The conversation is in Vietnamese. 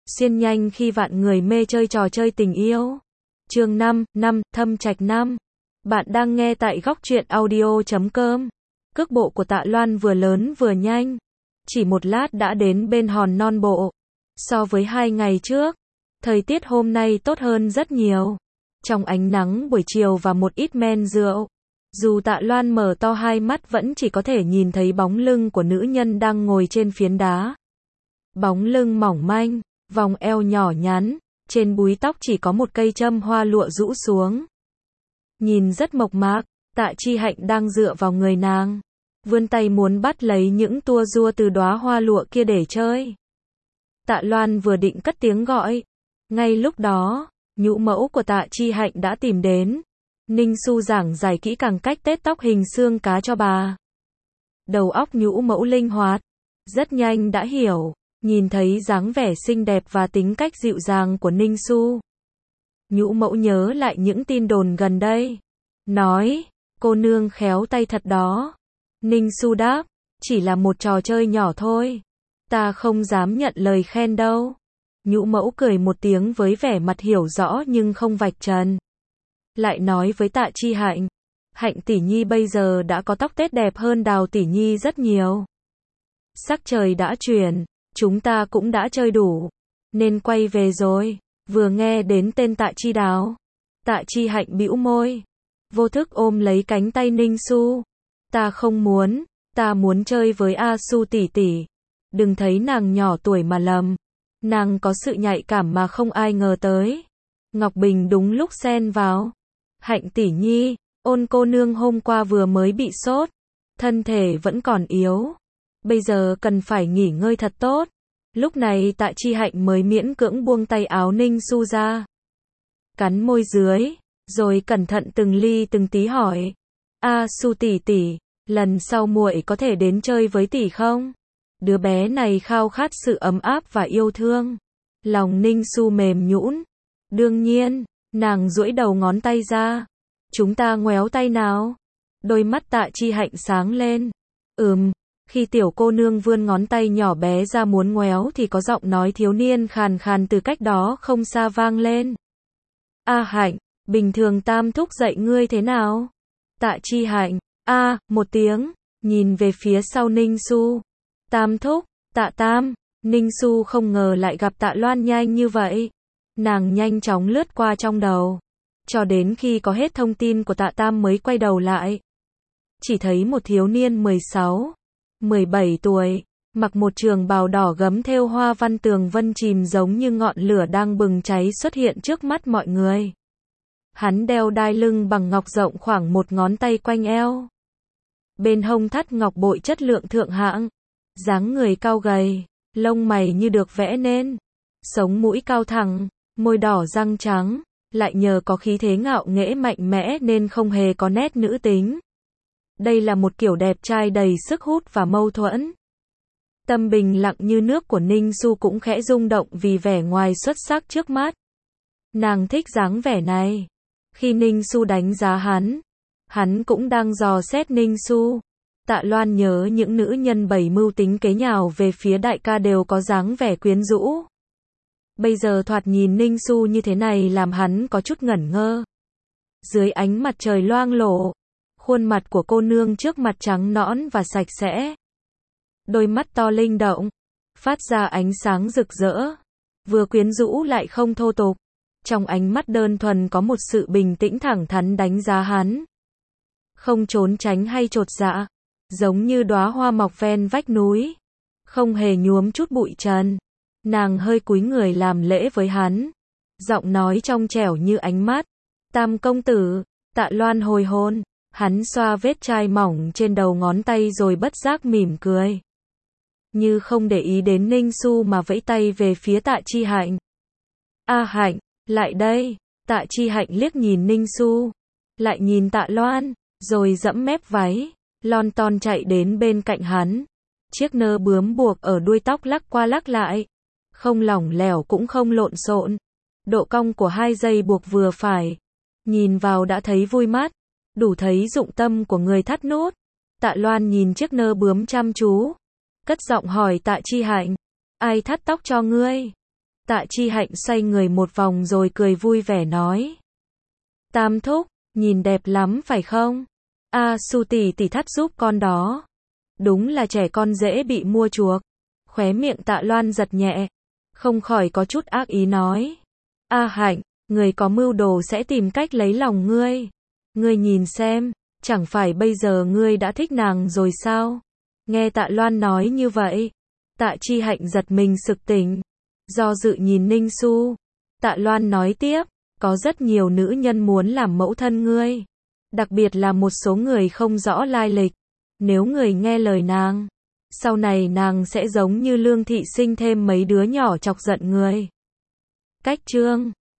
Xuyên nhanh khi vạn người mê chơi trò chơi tình yêu. Chương 5, Thâm Trạch 5. Bạn đang nghe tại góc truyện audio.com. Cước bộ của Tạ Loan vừa lớn vừa nhanh. Chỉ một lát đã đến bên hòn non bộ. So với 2 ngày trước, thời tiết hôm nay tốt hơn rất nhiều. Trong ánh nắng buổi chiều và một ít men rượu, dù Tạ Loan mở to hai mắt vẫn chỉ có thể nhìn thấy bóng lưng của nữ nhân đang ngồi trên phiến đá. Bóng lưng mỏng manh, vòng eo nhỏ nhắn, trên búi tóc chỉ có một cây châm hoa lụa rũ xuống. Nhìn rất mộc mạc, Tạ Chi Hạnh đang dựa vào người nàng, vươn tay muốn bắt lấy những tua rua từ đóa hoa lụa kia để chơi. Tạ Loan vừa định cất tiếng gọi, ngay lúc đó, nhũ mẫu của Tạ Chi Hạnh đã tìm đến. Ninh Xu giảng giải kỹ càng cách tết tóc hình xương cá cho bà. Đầu óc nhũ mẫu linh hoạt, rất nhanh đã hiểu, nhìn thấy dáng vẻ xinh đẹp và tính cách dịu dàng của Ninh Xu. Nhũ mẫu nhớ lại những tin đồn gần đây, nói, cô nương khéo tay thật đó. Ninh Xu đáp, chỉ là một trò chơi nhỏ thôi, ta không dám nhận lời khen đâu. Nhũ mẫu cười một tiếng với vẻ mặt hiểu rõ nhưng không vạch trần. Lại nói với Tạ Chi Hạnh, Hạnh tỷ nhi bây giờ đã có tóc tết đẹp hơn Đào tỷ nhi rất nhiều. Sắc trời đã chuyển, chúng ta cũng đã chơi đủ, nên quay về rồi. Vừa nghe đến tên Tạ Chi Đào, Tạ Chi Hạnh bĩu môi, vô thức ôm lấy cánh tay Ninh Xu. Ta không muốn, ta muốn chơi với A Xu tỷ tỷ. Đừng thấy nàng nhỏ tuổi mà lầm, nàng có sự nhạy cảm mà không ai ngờ tới. Ngọc Bình đúng lúc xen vào, Hạnh tỷ nhi, Ôn cô nương hôm qua vừa mới bị sốt, thân thể vẫn còn yếu, bây giờ cần phải nghỉ ngơi thật tốt. Lúc này Tạ Chi Hạnh mới miễn cưỡng buông tay áo Ninh Xu ra, cắn môi dưới, rồi cẩn thận từng ly từng tí hỏi, A Xu tỷ tỷ, lần sau muội có thể đến chơi với tỷ không? Đứa bé này khao khát sự ấm áp và yêu thương. Lòng Ninh Xu mềm nhũn. Đương nhiên, nàng duỗi đầu ngón tay ra. Chúng ta ngoéo tay nào? Đôi mắt Tạ Chi Hạnh sáng lên. Khi tiểu cô nương vươn ngón tay nhỏ bé ra muốn ngoéo thì có giọng nói thiếu niên khàn khàn từ cách đó không xa vang lên. A Hạnh, bình thường Tam thúc dạy ngươi thế nào? Tạ Chi Hạnh, một tiếng, nhìn về phía sau Ninh Xu. Tam thúc, Tạ Tam. Ninh Xu không ngờ lại gặp Tạ Loan nhanh như vậy. Nàng nhanh chóng lướt qua trong đầu, cho đến khi có hết thông tin của Tạ Tam mới quay đầu lại. Chỉ thấy một thiếu niên 16, 17 tuổi, mặc một trường bào đỏ gấm thêu hoa văn tường vân chìm giống như ngọn lửa đang bừng cháy xuất hiện trước mắt mọi người. Hắn đeo đai lưng bằng ngọc rộng khoảng một ngón tay quanh eo. Bên hông thắt ngọc bội chất lượng thượng hạng. Dáng người cao gầy, lông mày như được vẽ nên, sống mũi cao thẳng, môi đỏ răng trắng, lại nhờ có khí thế ngạo nghễ mạnh mẽ nên không hề có nét nữ tính. Đây là một kiểu đẹp trai đầy sức hút và mâu thuẫn. Tâm bình lặng như nước của Ninh Xu cũng khẽ rung động vì vẻ ngoài xuất sắc trước mắt. Nàng thích dáng vẻ này. Khi Ninh Xu đánh giá hắn cũng đang dò xét Ninh Xu. Tạ Loan nhớ những nữ nhân bày mưu tính kế nhào về phía đại ca đều có dáng vẻ quyến rũ. Bây giờ thoạt nhìn Ninh Xu như thế này làm hắn có chút ngẩn ngơ. Dưới ánh mặt trời loang lổ, khuôn mặt của cô nương trước mặt trắng nõn và sạch sẽ. Đôi mắt to linh động, phát ra ánh sáng rực rỡ, vừa quyến rũ lại không thô tục. Trong ánh mắt đơn thuần có một sự bình tĩnh thẳng thắn đánh giá hắn. Không trốn tránh hay chột dạ, giống như đóa hoa mọc ven vách núi, không hề nhuốm chút bụi trần. Nàng hơi cúi người làm lễ với hắn, giọng nói trong trẻo như ánh mắt. Tam công tử. Tạ Loan hồi hôn, hắn xoa vết chai mỏng trên đầu ngón tay rồi bất giác mỉm cười. Như không để ý đến Ninh Xu mà vẫy tay về phía Tạ Chi Hạnh. A Hạnh, lại đây. Tạ Chi Hạnh liếc nhìn Ninh Xu, lại nhìn Tạ Loan, rồi giẫm mép váy, lon ton chạy đến bên cạnh hắn. Chiếc nơ bướm buộc ở đuôi tóc lắc qua lắc lại, không lỏng lẻo cũng không lộn xộn. Độ cong của hai dây buộc vừa phải, nhìn vào đã thấy vui mắt, đủ thấy dụng tâm của người thắt nút. Tạ Loan nhìn chiếc nơ bướm chăm chú, cất giọng hỏi Tạ Chi Hạnh, ai thắt tóc cho ngươi? Tạ Chi Hạnh xoay người một vòng rồi cười vui vẻ nói. Tam thúc, nhìn đẹp lắm phải không? Su tỷ tỷ thắt giúp con đó. Đúng là trẻ con dễ bị mua chuộc. Khóe miệng Tạ Loan giật nhẹ, không khỏi có chút ác ý nói. Hạnh, người có mưu đồ sẽ tìm cách lấy lòng ngươi. Ngươi nhìn xem, chẳng phải bây giờ ngươi đã thích nàng rồi sao? Nghe Tạ Loan nói như vậy, Tạ Chi Hạnh giật mình sực tỉnh. Do dự nhìn Ninh Xu, Tạ Loan nói tiếp, có rất nhiều nữ nhân muốn làm mẫu thân ngươi. Đặc biệt là một số người không rõ lai lịch. Nếu người nghe lời nàng, sau này nàng sẽ giống như Lương Thị sinh thêm mấy đứa nhỏ chọc giận người. Cách chương